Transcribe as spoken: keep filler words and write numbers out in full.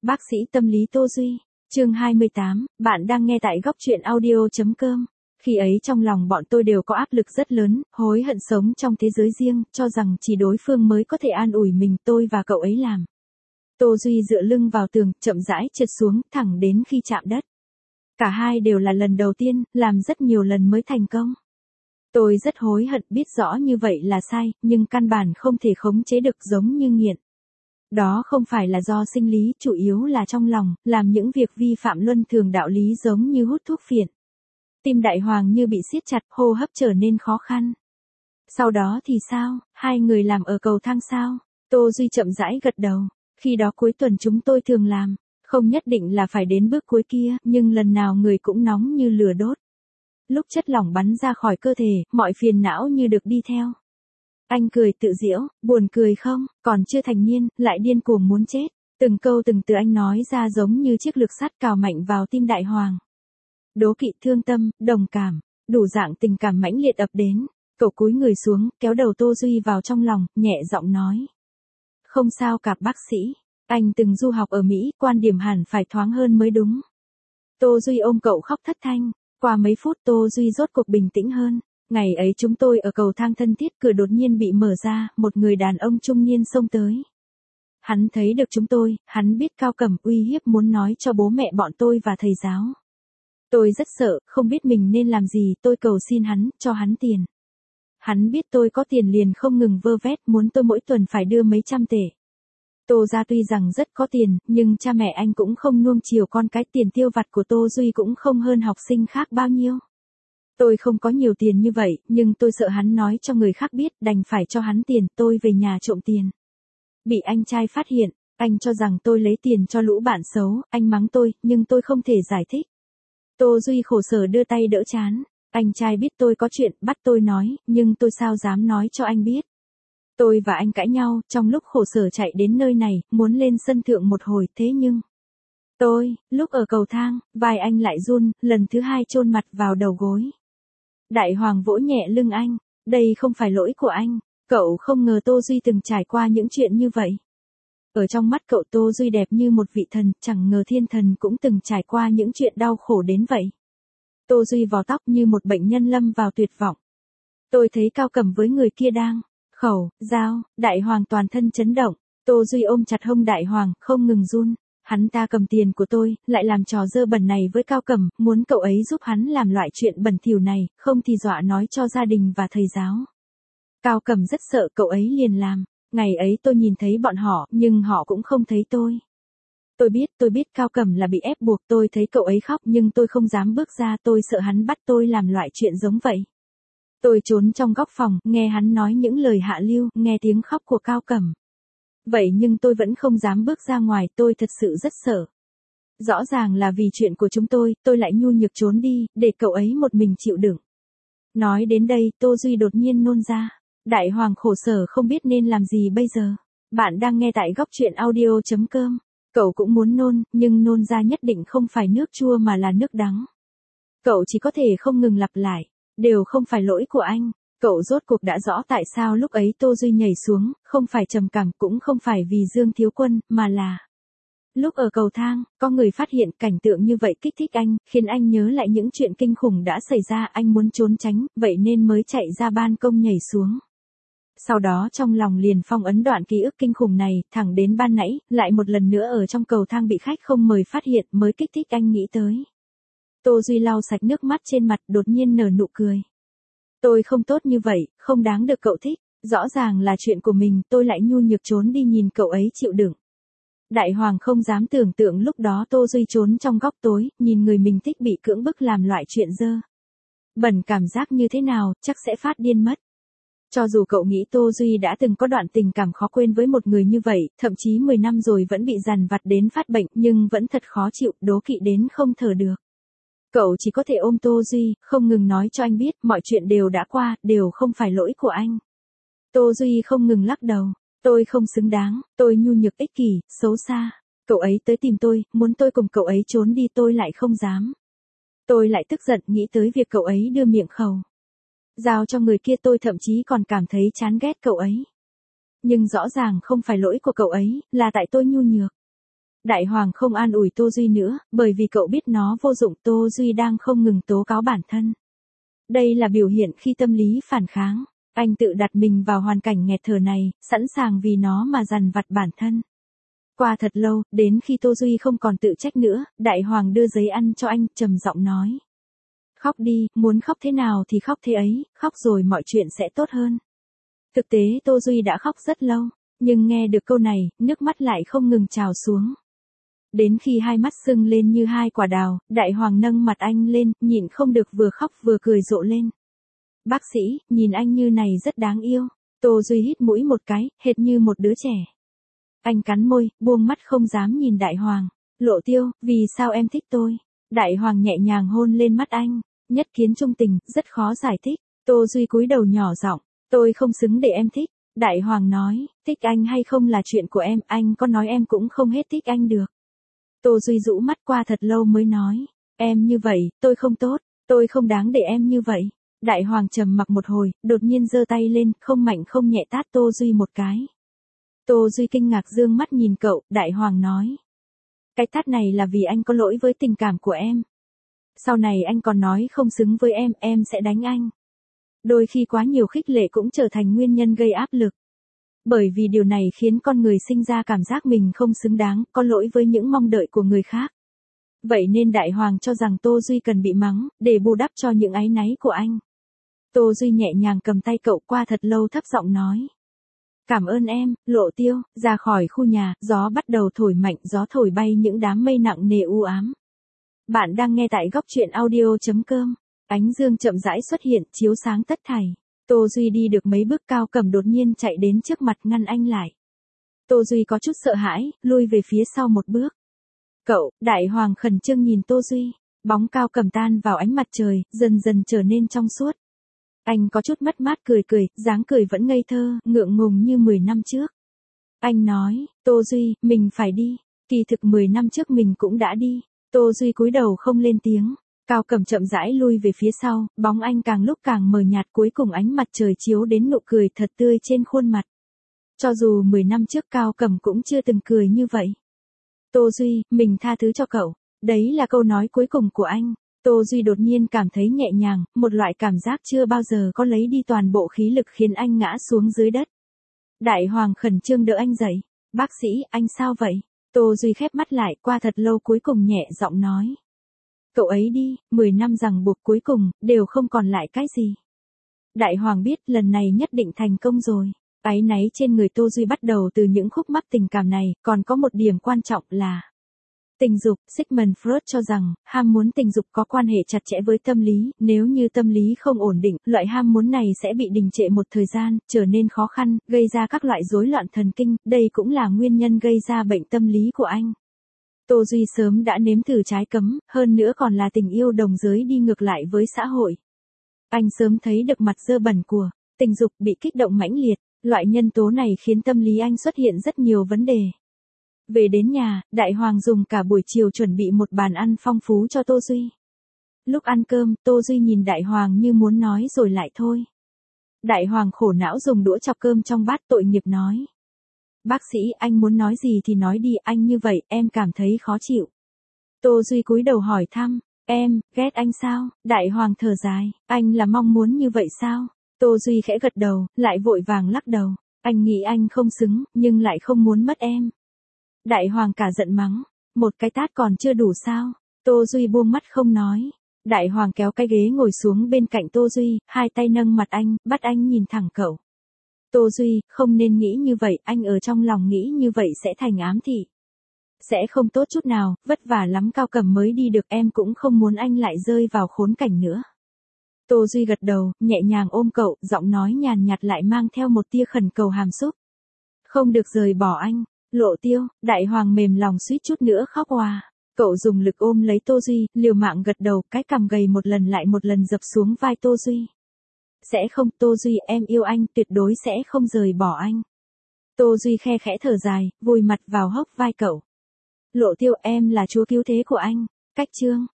Bác sĩ tâm lý Tô Duy, chương hai mươi tám, bạn đang nghe tại góc truyện audio.com. Khi ấy trong lòng bọn tôi đều có áp lực rất lớn, hối hận sống trong thế giới riêng, cho rằng chỉ đối phương mới có thể an ủi mình, tôi và cậu ấy làm. Tô Duy dựa lưng vào tường, chậm rãi trượt xuống, thẳng đến khi chạm đất. Cả hai đều là lần đầu tiên, làm rất nhiều lần mới thành công. Tôi rất hối hận, biết rõ như vậy là sai, nhưng căn bản không thể khống chế được, giống như nghiện. Đó không phải là do sinh lý, chủ yếu là trong lòng, làm những việc vi phạm luân thường đạo lý giống như hút thuốc phiện. Tim đại hoàng như bị siết chặt, hô hấp trở nên khó khăn. Sau đó thì sao, hai người làm ở cầu thang sao? Tô Duy chậm rãi gật đầu. Khi đó cuối tuần chúng tôi thường làm, không nhất định là phải đến bước cuối kia, nhưng lần nào người cũng nóng như lửa đốt. Lúc chất lỏng bắn ra khỏi cơ thể, mọi phiền não như được đi theo. Anh cười tự giễu, buồn cười không, còn chưa thành niên, lại điên cuồng muốn chết. Từng câu từng từ anh nói ra giống như chiếc lược sắt cào mạnh vào tim đại hoàng. Đố kỵ, thương tâm, đồng cảm, đủ dạng tình cảm mãnh liệt ập đến. Cậu cúi người xuống, kéo đầu Tô Duy vào trong lòng, nhẹ giọng nói. Không sao cả bác sĩ, anh từng du học ở Mỹ, quan điểm hẳn phải thoáng hơn mới đúng. Tô Duy ôm cậu khóc thất thanh. Qua mấy phút Tô Duy rốt cuộc bình tĩnh hơn. Ngày ấy chúng tôi ở cầu thang thân thiết, cửa đột nhiên bị mở ra, một người đàn ông trung niên xông tới. Hắn thấy được chúng tôi, hắn biết Cao Cẩm uy hiếp muốn nói cho bố mẹ bọn tôi và thầy giáo. Tôi rất sợ, không biết mình nên làm gì, tôi cầu xin hắn, cho hắn tiền. Hắn biết tôi có tiền liền không ngừng vơ vét, muốn tôi mỗi tuần phải đưa mấy trăm tệ. Tô gia tuy rằng rất có tiền, nhưng cha mẹ anh cũng không nuông chiều con cái, tiền tiêu vặt của Tô Duy cũng không hơn học sinh khác bao nhiêu. Tôi không có nhiều tiền như vậy, nhưng tôi sợ hắn nói cho người khác biết, đành phải cho hắn tiền, tôi về nhà trộm tiền. Bị anh trai phát hiện, anh cho rằng tôi lấy tiền cho lũ bạn xấu, anh mắng tôi, nhưng tôi không thể giải thích. Tô Duy khổ sở đưa tay đỡ trán, anh trai biết tôi có chuyện, bắt tôi nói, nhưng tôi sao dám nói cho anh biết. Tôi và anh cãi nhau, trong lúc khổ sở chạy đến nơi này, muốn lên sân thượng một hồi, thế nhưng... Tôi, lúc ở cầu thang, vai anh lại run, lần thứ hai chôn mặt vào đầu gối. Đại hoàng vỗ nhẹ lưng anh, đây không phải lỗi của anh, cậu không ngờ Tô Duy từng trải qua những chuyện như vậy. Ở trong mắt cậu Tô Duy đẹp như một vị thần, chẳng ngờ thiên thần cũng từng trải qua những chuyện đau khổ đến vậy. Tô Duy vò tóc như một bệnh nhân lâm vào tuyệt vọng. Tôi thấy Cao Cẩm với người kia đang khẩu, giao, đại hoàng toàn thân chấn động, Tô Duy ôm chặt hông đại hoàng, không ngừng run. Hắn ta cầm tiền của tôi, lại làm trò dơ bẩn này với Cao Cẩm, muốn cậu ấy giúp hắn làm loại chuyện bẩn thỉu này, không thì dọa nói cho gia đình và thầy giáo. Cao Cẩm rất sợ, cậu ấy liền làm. Ngày ấy tôi nhìn thấy bọn họ, nhưng họ cũng không thấy tôi. Tôi biết, tôi biết Cao Cẩm là bị ép buộc, tôi thấy cậu ấy khóc nhưng tôi không dám bước ra, tôi sợ hắn bắt tôi làm loại chuyện giống vậy. Tôi trốn trong góc phòng, nghe hắn nói những lời hạ lưu, nghe tiếng khóc của Cao Cẩm. Vậy nhưng tôi vẫn không dám bước ra ngoài, tôi thật sự rất sợ. Rõ ràng là vì chuyện của chúng tôi, tôi lại nhu nhược trốn đi, để cậu ấy một mình chịu đựng. Nói đến đây, Tô Duy đột nhiên nôn ra. Đại hoàng khổ sở không biết nên làm gì bây giờ. Bạn đang nghe tại góc truyện audio.com. Cậu cũng muốn nôn, nhưng nôn ra nhất định không phải nước chua mà là nước đắng. Cậu chỉ có thể không ngừng lặp lại. Đều không phải lỗi của anh. Cậu rốt cuộc đã rõ tại sao lúc ấy Tô Duy nhảy xuống, không phải trầm cảm, cũng không phải vì Dương Thiếu Quân, mà là... Lúc ở cầu thang, có người phát hiện cảnh tượng như vậy kích thích anh, khiến anh nhớ lại những chuyện kinh khủng đã xảy ra, anh muốn trốn tránh, vậy nên mới chạy ra ban công nhảy xuống. Sau đó trong lòng liền phong ấn đoạn ký ức kinh khủng này, thẳng đến ban nãy, lại một lần nữa ở trong cầu thang bị khách không mời phát hiện mới kích thích anh nghĩ tới. Tô Duy lau sạch nước mắt trên mặt, đột nhiên nở nụ cười. Tôi không tốt như vậy, không đáng được cậu thích, rõ ràng là chuyện của mình, tôi lại nhu nhược trốn đi nhìn cậu ấy chịu đựng. Đại hoàng không dám tưởng tượng lúc đó Tô Duy trốn trong góc tối, nhìn người mình thích bị cưỡng bức làm loại chuyện dơ bẩn, cảm giác như thế nào, chắc sẽ phát điên mất. Cho dù cậu nghĩ Tô Duy đã từng có đoạn tình cảm khó quên với một người như vậy, thậm chí mười năm rồi vẫn bị dằn vặt đến phát bệnh, nhưng vẫn thật khó chịu, đố kỵ đến không thở được. Cậu chỉ có thể ôm Tô Duy, không ngừng nói cho anh biết, mọi chuyện đều đã qua, đều không phải lỗi của anh. Tô Duy không ngừng lắc đầu, tôi không xứng đáng, tôi nhu nhược ích kỷ, xấu xa. Cậu ấy tới tìm tôi, muốn tôi cùng cậu ấy trốn đi, tôi lại không dám. Tôi lại tức giận nghĩ tới việc cậu ấy đưa miệng khẩu giao cho người kia, tôi thậm chí còn cảm thấy chán ghét cậu ấy. Nhưng rõ ràng không phải lỗi của cậu ấy, là tại tôi nhu nhược. Đại Hoàng không an ủi Tô Duy nữa, bởi vì cậu biết nó vô dụng. Tô Duy đang không ngừng tố cáo bản thân. Đây là biểu hiện khi tâm lý phản kháng. Anh tự đặt mình vào hoàn cảnh nghẹt thở này, sẵn sàng vì nó mà dằn vặt bản thân. Qua thật lâu, đến khi Tô Duy không còn tự trách nữa, Đại Hoàng đưa giấy ăn cho anh, trầm giọng nói. Khóc đi, muốn khóc thế nào thì khóc thế ấy, khóc rồi mọi chuyện sẽ tốt hơn. Thực tế Tô Duy đã khóc rất lâu, nhưng nghe được câu này, nước mắt lại không ngừng trào xuống. Đến khi hai mắt sưng lên như hai quả đào, Đại Hoàng nâng mặt anh lên, nhịn không được vừa khóc vừa cười rộ lên. Bác sĩ, nhìn anh như này rất đáng yêu. Tô Duy hít mũi một cái, hệt như một đứa trẻ. Anh cắn môi, buông mắt không dám nhìn Đại Hoàng. Lộ Tiêu, vì sao em thích tôi? Đại Hoàng nhẹ nhàng hôn lên mắt anh. Nhất kiến trung tình, rất khó giải thích. Tô Duy cúi đầu nhỏ giọng, tôi không xứng để em thích. Đại Hoàng nói, thích anh hay không là chuyện của em, anh có nói em cũng không hết thích anh được. Tô Duy rũ mắt qua thật lâu mới nói, em như vậy, tôi không tốt, tôi không đáng để em như vậy. Đại Hoàng trầm mặc một hồi, đột nhiên giơ tay lên, không mạnh không nhẹ tát Tô Duy một cái. Tô Duy kinh ngạc dương mắt nhìn cậu, Đại Hoàng nói. Cái tát này là vì anh có lỗi với tình cảm của em. Sau này anh còn nói không xứng với em, em sẽ đánh anh. Đôi khi quá nhiều khích lệ cũng trở thành nguyên nhân gây áp lực. Bởi vì điều này khiến con người sinh ra cảm giác mình không xứng đáng, có lỗi với những mong đợi của người khác. Vậy nên Đại Hoàng cho rằng Tô Duy cần bị mắng, để bù đắp cho những áy náy của anh. Tô Duy nhẹ nhàng cầm tay cậu qua thật lâu thấp giọng nói. Cảm ơn em, Lộ Tiêu. Ra khỏi khu nhà, gió bắt đầu thổi mạnh, gió thổi bay những đám mây nặng nề u ám. Bạn đang nghe tại góc truyện audio.com. Ánh dương chậm rãi xuất hiện, chiếu sáng tất thảy. Tô Duy đi được mấy bước Cao Cẩm đột nhiên chạy đến trước mặt ngăn anh lại. Tô Duy có chút sợ hãi, lui về phía sau một bước. Cậu, Đại Hoàng khẩn trương nhìn Tô Duy. Bóng Cao Cẩm tan vào ánh mặt trời, dần dần trở nên trong suốt. Anh có chút mất mát cười cười, dáng cười vẫn ngây thơ, ngượng ngùng như mười năm trước. Anh nói, Tô Duy, mình phải đi. Kỳ thực mười năm trước mình cũng đã đi. Tô Duy cúi đầu không lên tiếng. Cao Cẩm chậm rãi lui về phía sau, bóng anh càng lúc càng mờ nhạt, cuối cùng ánh mặt trời chiếu đến nụ cười thật tươi trên khuôn mặt. Cho dù mười năm trước Cao Cẩm cũng chưa từng cười như vậy. Tô Duy, mình tha thứ cho cậu. Đấy là câu nói cuối cùng của anh. Tô Duy đột nhiên cảm thấy nhẹ nhàng, một loại cảm giác chưa bao giờ có lấy đi toàn bộ khí lực khiến anh ngã xuống dưới đất. Đại Hoàng khẩn trương đỡ anh dậy. Bác sĩ, anh sao vậy? Tô Duy khép mắt lại, qua thật lâu cuối cùng nhẹ giọng nói. Cậu ấy đi, mười năm ràng buộc cuối cùng, đều không còn lại cái gì. Đại Hoàng biết lần này nhất định thành công rồi. Áy náy trên người Tô Duy bắt đầu từ những khúc mắc tình cảm này, còn có một điểm quan trọng là tình dục. Sigmund Freud cho rằng, ham muốn tình dục có quan hệ chặt chẽ với tâm lý, nếu như tâm lý không ổn định, loại ham muốn này sẽ bị đình trệ một thời gian, trở nên khó khăn, gây ra các loại rối loạn thần kinh, đây cũng là nguyên nhân gây ra bệnh tâm lý của anh. Tô Duy sớm đã nếm thử trái cấm, hơn nữa còn là tình yêu đồng giới đi ngược lại với xã hội. Anh sớm thấy được mặt dơ bẩn của tình dục bị kích động mãnh liệt, loại nhân tố này khiến tâm lý anh xuất hiện rất nhiều vấn đề. Về đến nhà, Đại Hoàng dùng cả buổi chiều chuẩn bị một bàn ăn phong phú cho Tô Duy. Lúc ăn cơm, Tô Duy nhìn Đại Hoàng như muốn nói rồi lại thôi. Đại Hoàng khổ não dùng đũa chọc cơm trong bát, tội nghiệp nói. Bác sĩ, anh muốn nói gì thì nói đi, anh như vậy, em cảm thấy khó chịu. Tô Duy cúi đầu hỏi thăm, em, ghét anh sao? Đại Hoàng thở dài, anh là mong muốn như vậy sao? Tô Duy khẽ gật đầu, lại vội vàng lắc đầu. Anh nghĩ anh không xứng, nhưng lại không muốn mất em. Đại Hoàng cả giận mắng, một cái tát còn chưa đủ sao? Tô Duy buông mắt không nói. Đại Hoàng kéo cái ghế ngồi xuống bên cạnh Tô Duy, hai tay nâng mặt anh, bắt anh nhìn thẳng cậu. Tô Duy, không nên nghĩ như vậy, anh ở trong lòng nghĩ như vậy sẽ thành ám thị. Sẽ không tốt chút nào, vất vả lắm Cao Cẩm mới đi được, em cũng không muốn anh lại rơi vào khốn cảnh nữa. Tô Duy gật đầu, nhẹ nhàng ôm cậu, giọng nói nhàn nhạt lại mang theo một tia khẩn cầu hàm xúc. Không được rời bỏ anh. Lộ Tiêu. Đại Hoàng mềm lòng suýt chút nữa khóc òa. Cậu dùng lực ôm lấy Tô Duy, liều mạng gật đầu, cái cằm gầy một lần lại một lần dập xuống vai Tô Duy. Sẽ không, Tô Duy, em yêu anh, tuyệt đối sẽ không rời bỏ anh. Tô Duy khe khẽ thở dài, vùi mặt vào hốc vai cậu. Lộ Tiêu, em là chúa cứu thế của anh. Cách chương.